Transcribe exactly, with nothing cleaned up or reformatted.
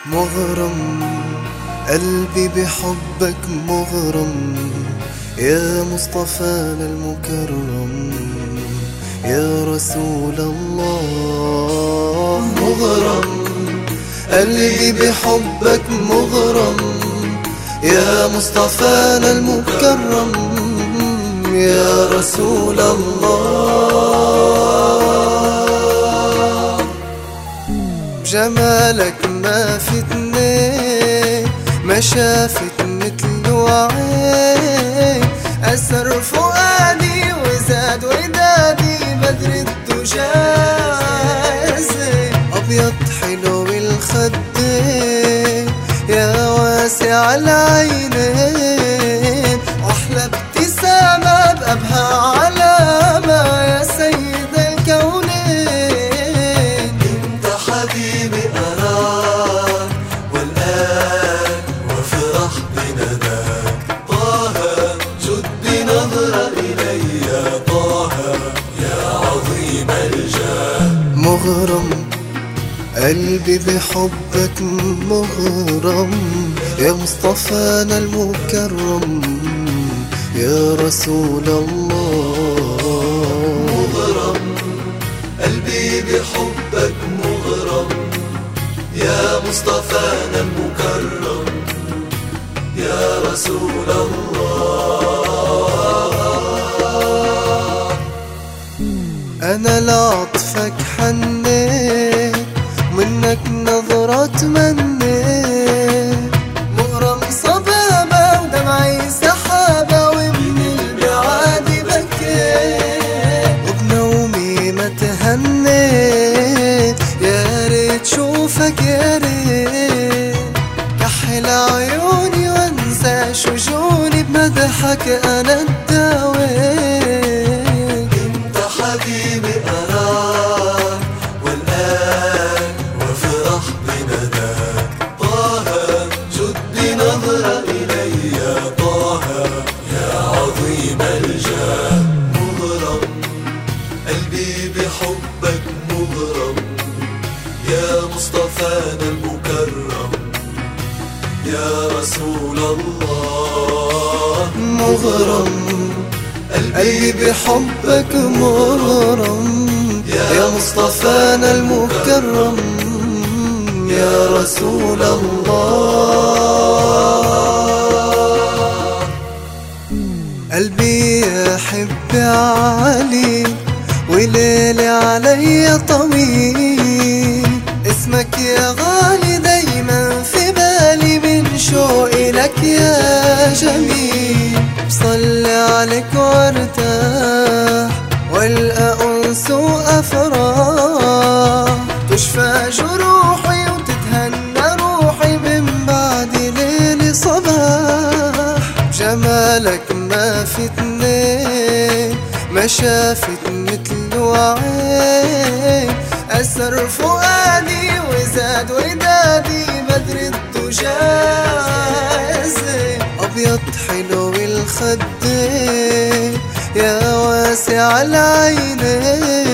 مغرم قلبي بحبك مغرم، يا مصطفانا المكرم، يا رسول الله. مغرم قلبي بحبك مغرم، يا مصطفانا المكرم، يا رسول الله. جمالك ما في اتنين ما شافت مثله عين، أسر فؤادي وزاد ودادي بدر الدجاز. أبيض حلو الخدين يا واسع العينين، أحلى ابتسامة بأبهى علامة يا سيد الكونين. انت حبيبي أراك والآن وافرح بنداك، طه جد بنظرة إلي طه يا عظيم الجاه. مغرم قلبي بحبك مغرم، يا مصطفانا المكرم، يا رسول الله. مغرم قلبي بحبك مغرم، يا مصطفانا المكرم، يا رسول الله. أنا لعطفك حنيت منك نظرة تمنيت، مغرم صبابة ودمعي سحابة ومن البعاد بكيت، وبنومي ما تهنيت يا ريت شوفك يا ريت، كحل عيوني وانسى شجوني بمدحك أنا اداويت. انت حبيبي أراك والآن وافرح بنداك، طه جد بنظرة إلي طه يا عظيم الجاه. مغرم قلبي بحبك مغرم، يا مصطفانا المكرم، يا رسول الله. مغرم قلبي بحبك مغرم، يا مصطفانا المكرم، يا رسول الله. قلبي يحب علي وليلي علي طويل، اسمك يا غالي دايما في بالي من شوقي لك يا جميل. بصلي عليك وارتاح والقى انس وافراح، تشفى جروحي وتتهنى روحي من بعد ليل صباح. جمالك ما في اتنين ما شافت مثله عين، أسر فؤادي وزاد ودادي بدر الدجاز. أبيض حلو الخدين يا واسع العينين،